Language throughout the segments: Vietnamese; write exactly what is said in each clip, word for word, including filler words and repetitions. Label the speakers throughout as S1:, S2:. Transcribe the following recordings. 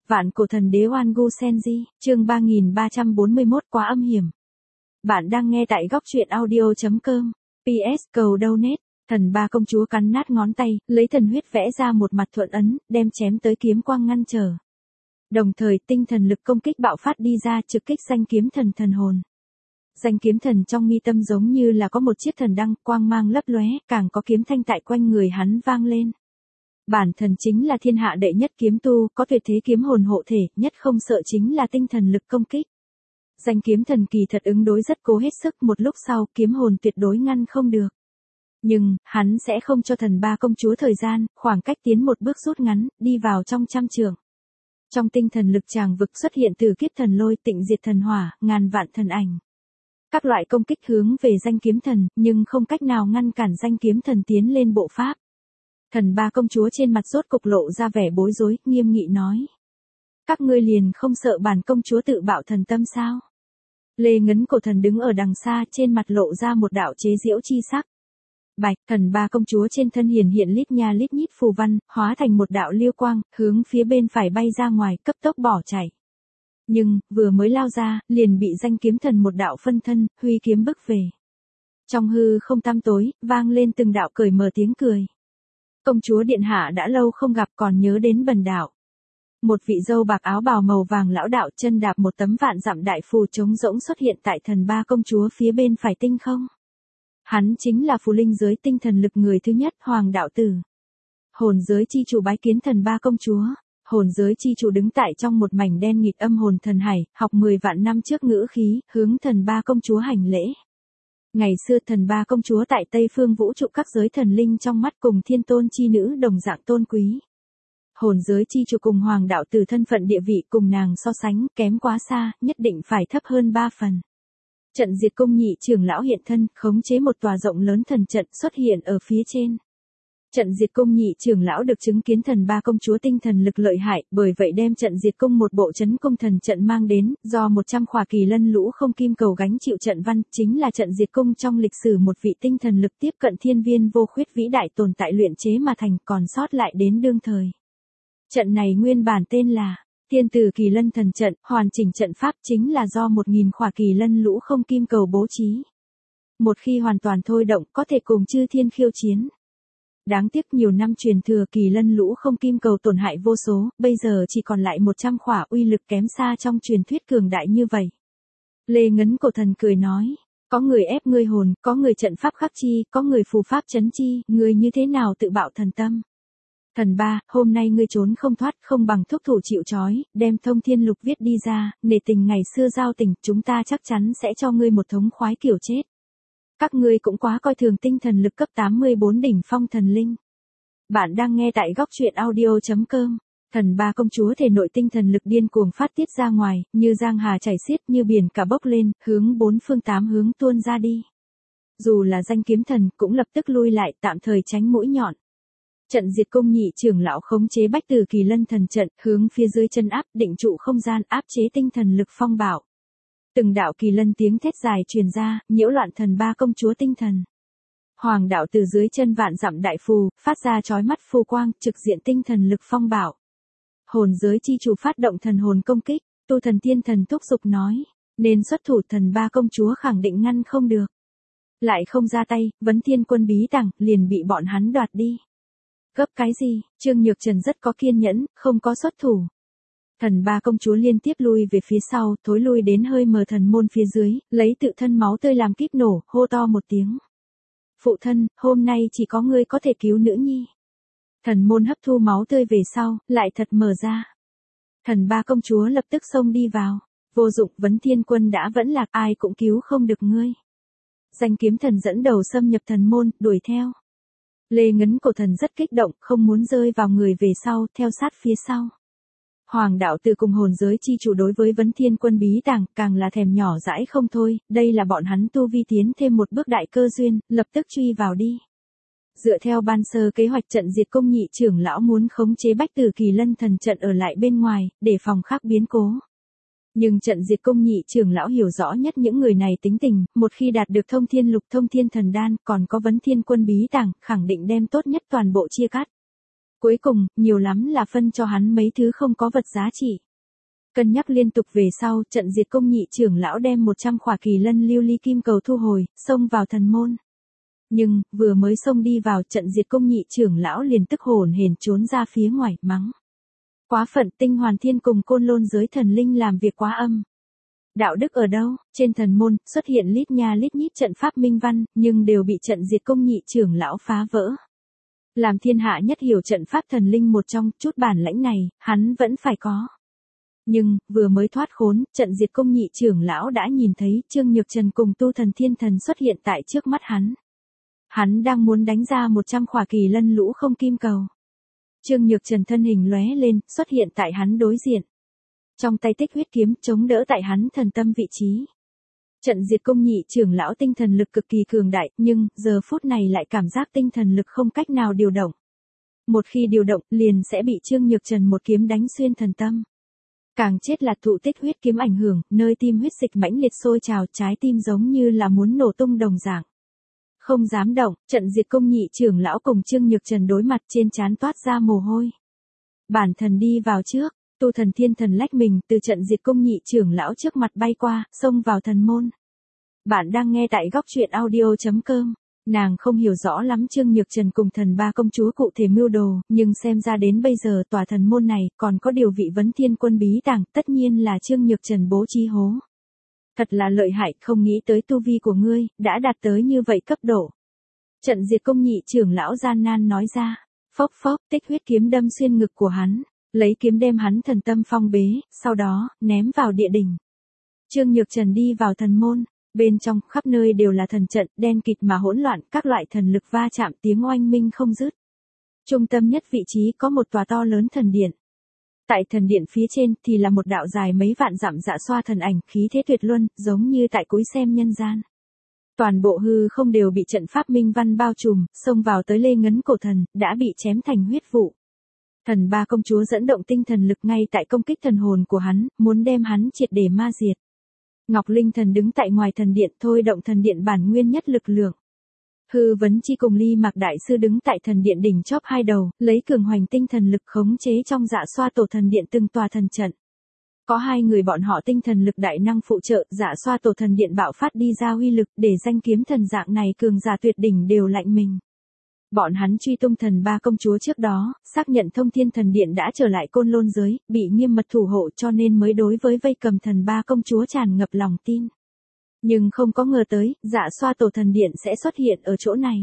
S1: Vạn cổ thần đế Oan Gu Senji, chương ba nghìn ba trăm bốn mươi mốt quá âm hiểm. Bạn đang nghe tại góc truyện audio chấm com. pê ét cầu donate. Thần ba công chúa cắn nát ngón tay, lấy thần huyết vẽ ra một mặt thuận ấn, đem chém tới kiếm quang ngăn trở. Đồng thời tinh thần lực công kích bạo phát đi ra trực kích danh kiếm thần thần hồn. Danh kiếm thần trong mi tâm giống như là có một chiếc thần đăng, quang mang lấp lóe, càng có kiếm thanh tại quanh người hắn vang lên. Bản thần chính là thiên hạ đệ nhất kiếm tu, có tuyệt thế kiếm hồn hộ thể, nhất không sợ chính là tinh thần lực công kích. Danh kiếm thần kỳ thật ứng đối rất cố hết sức, một lúc sau kiếm hồn tuyệt đối ngăn không được. Nhưng, hắn sẽ không cho thần ba công chúa thời gian, khoảng cách tiến một bước rút ngắn, đi vào trong trăm trượng. Trong tinh thần lực tràng vực xuất hiện từ kiếp thần lôi, tịnh diệt thần hỏa, ngàn vạn thần ảnh. Các loại công kích hướng về danh kiếm thần, nhưng không cách nào ngăn cản danh kiếm thần tiến lên bộ pháp. Thần ba công chúa trên mặt rốt cục lộ ra vẻ bối rối, nghiêm nghị nói. Các ngươi liền không sợ bản công chúa tự bạo thần tâm sao? Lê Ngấn cổ thần đứng ở đằng xa, trên mặt lộ ra một đạo chế giễu chi sắc. Bạch, thần ba công chúa trên thân hiển hiện lít nha lít nhít phù văn, hóa thành một đạo liêu quang, hướng phía bên phải bay ra ngoài, cấp tốc bỏ chạy. Nhưng, vừa mới lao ra, liền bị danh kiếm thần một đạo phân thân, huy kiếm bức về. Trong hư không tăm tối, vang lên từng đạo cởi mở tiếng cười. Công chúa điện hạ đã lâu không gặp, còn nhớ đến bần đạo. Một vị dâu bạc áo bào màu vàng lão đạo chân đạp một tấm vạn dặm đại phù trống rỗng xuất hiện tại thần ba công chúa phía bên phải tinh không. Hắn chính là phù linh giới tinh thần lực người thứ nhất, Hoàng đạo tử. Hồn giới chi chủ bái kiến thần ba công chúa. Hồn giới chi chủ đứng tại trong một mảnh đen nghịt âm hồn thần hải, học mười vạn năm trước ngữ khí, hướng thần ba công chúa hành lễ. Ngày xưa thần ba công chúa tại Tây Phương vũ trụ các giới thần linh trong mắt cùng thiên tôn chi nữ đồng dạng tôn quý. Hồn giới chi chủ cùng Hoàng đạo tử thân phận địa vị cùng nàng so sánh kém quá xa, nhất định phải thấp hơn ba phần. Trận diệt cung nhị trưởng lão hiện thân, khống chế một tòa rộng lớn thần trận xuất hiện ở phía trên. Trận diệt cung nhị trưởng lão được chứng kiến thần ba công chúa tinh thần lực lợi hại, bởi vậy đem trận diệt cung một bộ chấn cung thần trận mang đến, do một trăm khỏa kỳ lân lũ không kim cầu gánh chịu trận văn, chính là trận diệt cung trong lịch sử một vị tinh thần lực tiếp cận thiên viên vô khuyết vĩ đại tồn tại luyện chế mà thành, còn sót lại đến đương thời. Trận này nguyên bản tên là Thiên Tử Kỳ Lân Thần Trận, hoàn chỉnh trận pháp chính là do một nghìn khỏa kỳ lân lũ không kim cầu bố trí. Một khi hoàn toàn thôi động có thể cùng chư thiên khiêu chiến. Đáng tiếc nhiều năm truyền thừa kỳ lân lũ không kim cầu tổn hại vô số, bây giờ chỉ còn lại một trăm khỏa, uy lực kém xa trong truyền thuyết cường đại như vậy. Lê Ngấn cổ thần cười nói, có người ép ngươi hồn, có người trận pháp khắc chi, có người phù pháp chấn chi, ngươi như thế nào tự bạo thần tâm? Thần ba, hôm nay ngươi trốn không thoát, không bằng thúc thủ chịu trói, đem thông thiên lục viết đi ra, nể tình ngày xưa giao tình, chúng ta chắc chắn sẽ cho ngươi một thống khoái kiểu chết. Các ngươi cũng quá coi thường tinh thần lực cấp tám mươi bốn đỉnh phong thần linh. Bạn đang nghe tại góc truyện audio chấm com. Thần ba công chúa thể nội tinh thần lực điên cuồng phát tiết ra ngoài, như giang hà chảy xiết, như biển cả bốc lên, hướng bốn phương tám hướng tuôn ra đi. Dù là danh kiếm thần cũng lập tức lui lại, tạm thời tránh mũi nhọn. Trận diệt cung nhị trưởng lão khống chế bách tử kỳ lân thần trận, hướng phía dưới chân áp, định trụ không gian, áp chế tinh thần lực phong bạo. Từng đạo kỳ lân tiếng thét dài truyền ra, nhiễu loạn thần ba công chúa tinh thần. Hoàng đạo từ dưới chân vạn dặm đại phù, phát ra chói mắt phù quang, trực diện tinh thần lực phong bạo. Hồn giới chi chủ phát động thần hồn công kích, tu thần tiên thần thúc giục nói, nên xuất thủ, thần ba công chúa khẳng định ngăn không được. Lại không ra tay, vấn thiên quân bí tàng, liền bị bọn hắn đoạt đi. Gấp cái gì, Trương Nhược Trần rất có kiên nhẫn, không có xuất thủ. Thần ba công chúa liên tiếp lui về phía sau, thối lui đến hơi mờ thần môn phía dưới, lấy tự thân máu tươi làm kíp nổ, hô to một tiếng. Phụ thân, hôm nay chỉ có ngươi có thể cứu nữ nhi. Thần môn hấp thu máu tươi về sau, lại thật mở ra. Thần ba công chúa lập tức xông đi vào. Vô dụng, vấn thiên quân đã vẫn lạc, ai cũng cứu không được ngươi. Danh kiếm thần dẫn đầu xâm nhập thần môn, đuổi theo. Lê Ngấn cổ thần rất kích động, không muốn rơi vào người về sau, theo sát phía sau. Hoàng đạo từ cùng hồn giới chi chủ đối với vấn thiên quân bí tàng, càng là thèm nhỏ dãi không thôi, đây là bọn hắn tu vi tiến thêm một bước đại cơ duyên, lập tức truy vào đi. Dựa theo ban sơ kế hoạch trận diệt cung nhị trưởng lão muốn khống chế bách tử kỳ lân thần trận ở lại bên ngoài, để phòng khác biến cố. Nhưng trận diệt cung nhị trưởng lão hiểu rõ nhất những người này tính tình, một khi đạt được thông thiên lục thông thiên thần đan, còn có vấn thiên quân bí tàng, khẳng định đem tốt nhất toàn bộ chia cắt. Cuối cùng, nhiều lắm là phân cho hắn mấy thứ không có vật giá trị. Cân nhắc liên tục về sau, trận diệt công nhị trưởng lão đem một trăm khỏa kỳ lân lưu ly kim cầu thu hồi, xông vào thần môn. Nhưng, vừa mới xông đi vào trận diệt công nhị trưởng lão liền tức hổn hển trốn ra phía ngoài, mắng. Quá phận, Tinh Hoàn Thiên cùng Côn Lôn giới thần linh làm việc quá âm. Đạo đức ở đâu? Trên thần môn, xuất hiện lít nha lít nhít trận pháp minh văn, nhưng đều bị trận diệt công nhị trưởng lão phá vỡ. Làm thiên hạ nhất hiểu trận pháp thần linh một trong, chút bản lãnh này, hắn vẫn phải có. Nhưng, vừa mới thoát khốn, trận diệt công nhị trưởng lão đã nhìn thấy Trương Nhược Trần cùng tu thần thiên thần xuất hiện tại trước mắt hắn. Hắn đang muốn đánh ra một trăm khỏa kỳ lân lũ không kim cầu. Trương Nhược Trần thân hình lóe lên, xuất hiện tại hắn đối diện. Trong tay tích huyết kiếm chống đỡ tại hắn thần tâm vị trí. Trận diệt công nhị trưởng lão tinh thần lực cực kỳ cường đại, nhưng giờ phút này lại cảm giác tinh thần lực không cách nào điều động. Một khi điều động, liền sẽ bị Trương Nhược Trần một kiếm đánh xuyên thần tâm. Càng chết là thụ tích huyết kiếm ảnh hưởng, nơi tim huyết dịch mãnh liệt sôi trào, trái tim giống như là muốn nổ tung đồng dạng. Không dám động, trận diệt công nhị trưởng lão cùng Trương Nhược Trần đối mặt, trên trán toát ra mồ hôi. Bản thần đi vào trước, tu thần thiên thần lách mình từ trận diệt công nhị trưởng lão trước mặt bay qua, xông vào thần môn. Bạn đang nghe tại góc truyện audio chấm com. Nàng không hiểu rõ lắm Trương Nhược Trần cùng thần ba công chúa cụ thể mưu đồ, nhưng xem ra đến bây giờ tòa thần môn này còn có điều vị vấn thiên quân bí tàng, tất nhiên là Trương Nhược Trần bố trí hố. Thật là lợi hại, không nghĩ tới tu vi của ngươi, đã đạt tới như vậy cấp độ. Trận diệt công nhị trưởng lão gian nan nói ra, phốc phốc, tích huyết kiếm đâm xuyên ngực của hắn, lấy kiếm đem hắn thần tâm phong bế, sau đó, ném vào địa đỉnh. Trương Nhược Trần đi vào thần môn, bên trong, khắp nơi đều là thần trận, đen kịt mà hỗn loạn, các loại thần lực va chạm tiếng oanh minh không dứt. Trung tâm nhất vị trí có một tòa to lớn thần điện. Tại thần điện phía trên thì là một đạo dài mấy vạn dặm dạ xoa thần ảnh, khí thế tuyệt luân, giống như tại cúi xem nhân gian. Toàn bộ hư không đều bị trận pháp minh văn bao trùm, xông vào tới Lê Ngấn cổ thần, đã bị chém thành huyết vụ. Thần ba công chúa dẫn động tinh thần lực ngay tại công kích thần hồn của hắn, muốn đem hắn triệt để ma diệt. Ngọc Linh thần đứng tại ngoài thần điện thôi động thần điện bản nguyên nhất lực lượng. Hư Vấn Chi cùng Ly Mạc Đại Sư đứng tại thần điện đỉnh chóp hai đầu, lấy cường hoành tinh thần lực khống chế trong dạ xoa tổ thần điện từng tòa thần trận. Có hai người bọn họ tinh thần lực đại năng phụ trợ, dạ xoa tổ thần điện bạo phát đi ra uy lực, để danh kiếm thần dạng này cường giả tuyệt đỉnh đều lạnh mình. Bọn hắn truy tung thần ba công chúa trước đó, xác nhận Thông Thiên thần điện đã trở lại Côn Lôn giới, bị nghiêm mật thủ hộ cho nên mới đối với vây cầm thần ba công chúa tràn ngập lòng tin. Nhưng không có ngờ tới, dạ xoa tổ thần điện sẽ xuất hiện ở chỗ này.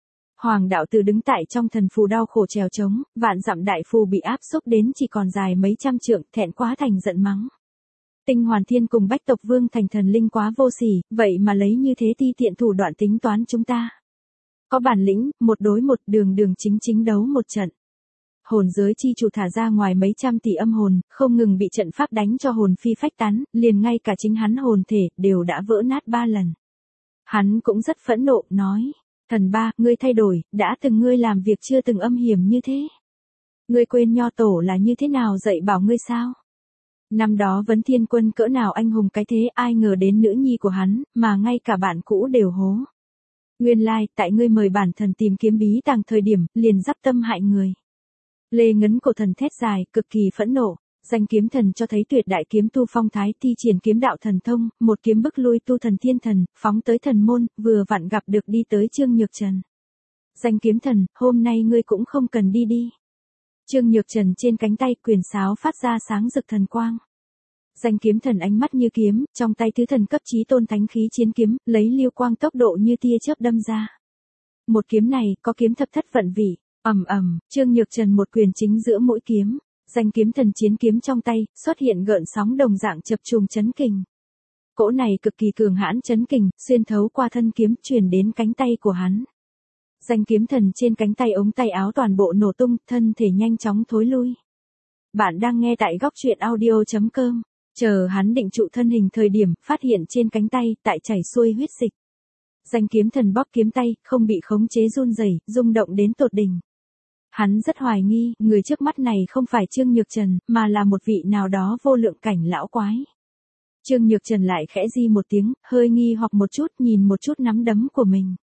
S1: Hoàng đạo tử đứng tại trong thần phù đau khổ trèo trống, vạn dặm đại phù bị áp xúc đến chỉ còn dài mấy trăm trượng, thẹn quá thành giận mắng. Tinh Hoàn Thiên cùng Bách Tộc Vương thành thần linh quá vô sỉ, vậy mà lấy như thế ti tiện thủ đoạn tính toán chúng ta. Có bản lĩnh, một đối một, đường đường chính chính đấu một trận. Hồn giới chi chủ thả ra ngoài mấy trăm tỷ âm hồn, không ngừng bị trận pháp đánh cho hồn phi phách tán, liền ngay cả chính hắn hồn thể, đều đã vỡ nát ba lần. Hắn cũng rất phẫn nộ, nói, thần ba, ngươi thay đổi, đã từng ngươi làm việc chưa từng âm hiểm như thế. Ngươi quên nho tổ là như thế nào dạy bảo ngươi sao? Năm đó Vấn Thiên Quân cỡ nào anh hùng cái thế, ai ngờ đến nữ nhi của hắn, mà ngay cả bạn cũ đều hố. Nguyên lai, tại ngươi mời bản thần tìm kiếm bí tàng thời điểm, liền dắp tâm hại người. Lê Ngấn cổ thần thét dài, cực kỳ phẫn nộ, danh kiếm thần cho thấy tuyệt đại kiếm tu phong thái thi triển kiếm đạo thần thông, một kiếm bức lui tu thần thiên thần, phóng tới thần môn, vừa vặn gặp được đi tới Trương Nhược Trần. Danh kiếm thần, hôm nay ngươi cũng không cần đi đi. Trương Nhược Trần trên cánh tay quyền sáo phát ra sáng rực thần quang. Danh kiếm thần ánh mắt như kiếm, trong tay thứ thần cấp chí tôn thánh khí chiến kiếm, lấy lưu quang tốc độ như tia chớp đâm ra. Một kiếm này, có kiếm thập thất vận vị, ầm ầm, Trương Nhược Trần một quyền chính giữa mũi kiếm, danh kiếm thần chiến kiếm trong tay, xuất hiện gợn sóng đồng dạng chập trùng chấn kình. Cỗ này cực kỳ cường hãn chấn kình, xuyên thấu qua thân kiếm, truyền đến cánh tay của hắn. Danh kiếm thần trên cánh tay ống tay áo toàn bộ nổ tung, thân thể nhanh chóng thối lui. Bạn đang nghe tại góc truyện audio chấm com. Chờ hắn định trụ thân hình thời điểm, phát hiện trên cánh tay, tại chảy xuôi huyết dịch. Danh kiếm thần bóp kiếm tay, không bị khống chế run rẩy, rung động đến tột đỉnh. Hắn rất hoài nghi, người trước mắt này không phải Trương Nhược Trần, mà là một vị nào đó vô lượng cảnh lão quái. Trương Nhược Trần lại khẽ di một tiếng, hơi nghi hoặc một chút, nhìn một chút nắm đấm của mình.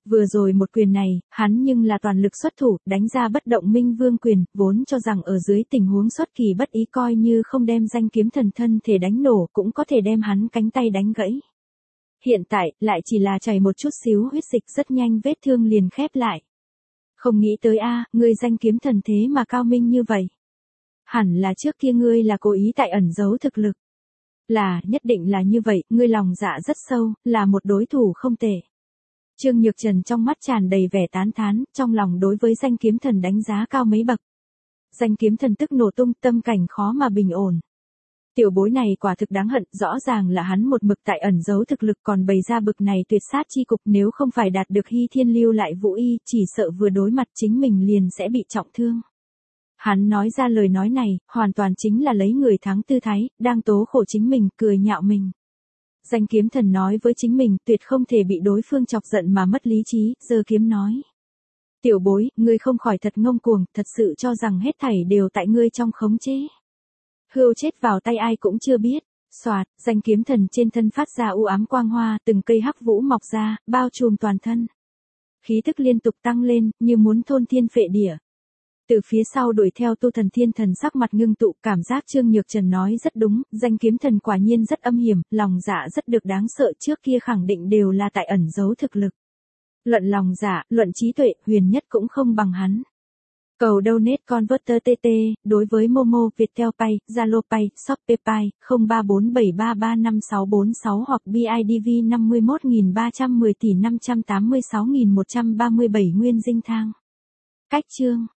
S1: Vừa rồi một quyền này, hắn nhưng là toàn lực xuất thủ, đánh ra bất động minh vương quyền, vốn cho rằng ở dưới tình huống xuất kỳ bất ý coi như không đem danh kiếm thần thân thể đánh nổ cũng có thể đem hắn cánh tay đánh gãy. Hiện tại, lại chỉ là chảy một chút xíu huyết dịch rất nhanh vết thương liền khép lại. Không nghĩ tới a, ngươi danh kiếm thần thế mà cao minh như vậy. Hẳn là trước kia ngươi là cố ý tại ẩn giấu thực lực. Là, nhất định là như vậy, ngươi lòng dạ rất sâu, là một đối thủ không tệ. Trương Nhược Trần trong mắt tràn đầy vẻ tán thán, trong lòng đối với danh kiếm thần đánh giá cao mấy bậc. Danh kiếm thần tức nổ tung, tâm cảnh khó mà bình ổn. Tiểu bối này quả thực đáng hận, rõ ràng là hắn một mực tại ẩn giấu thực lực còn bày ra bực này tuyệt sát chi cục, nếu không phải đạt được Hy Thiên lưu lại vũ y, chỉ sợ vừa đối mặt chính mình liền sẽ bị trọng thương. Hắn nói ra lời nói này, hoàn toàn chính là lấy người thắng tư thái, đang tố khổ chính mình, cười nhạo mình. Danh kiếm thần nói với chính mình, tuyệt không thể bị đối phương chọc giận mà mất lý trí, giơ kiếm nói. Tiểu bối, ngươi không khỏi thật ngông cuồng, thật sự cho rằng hết thảy đều tại ngươi trong khống chế. Hươu chết vào tay ai cũng chưa biết. Soạt, danh kiếm thần trên thân phát ra u ám quang hoa, từng cây hắc vũ mọc ra, bao trùm toàn thân. Khí tức liên tục tăng lên, như muốn thôn thiên phệ địa. Từ phía sau đuổi theo Tu Thần Thiên Thần sắc mặt ngưng tụ, cảm giác Trương Nhược Trần nói rất đúng, danh kiếm thần quả nhiên rất âm hiểm, lòng dạ rất được đáng sợ, trước kia khẳng định đều là tại ẩn giấu thực lực. Luận lòng dạ, luận trí tuệ, huyền nhất cũng không bằng hắn. Cầu donate converter tê tê, đối với Momo, Viettel Pay, Zalo Pay, Shopee Pay, không ba bốn bảy ba ba năm sáu bốn sáu hoặc bê i đê vê năm mươi mốt nghìn ba trăm mười tỷ năm trăm tám mươi sáu nghìn một trăm ba mươi bảy nguyên dinh thang. Cách chương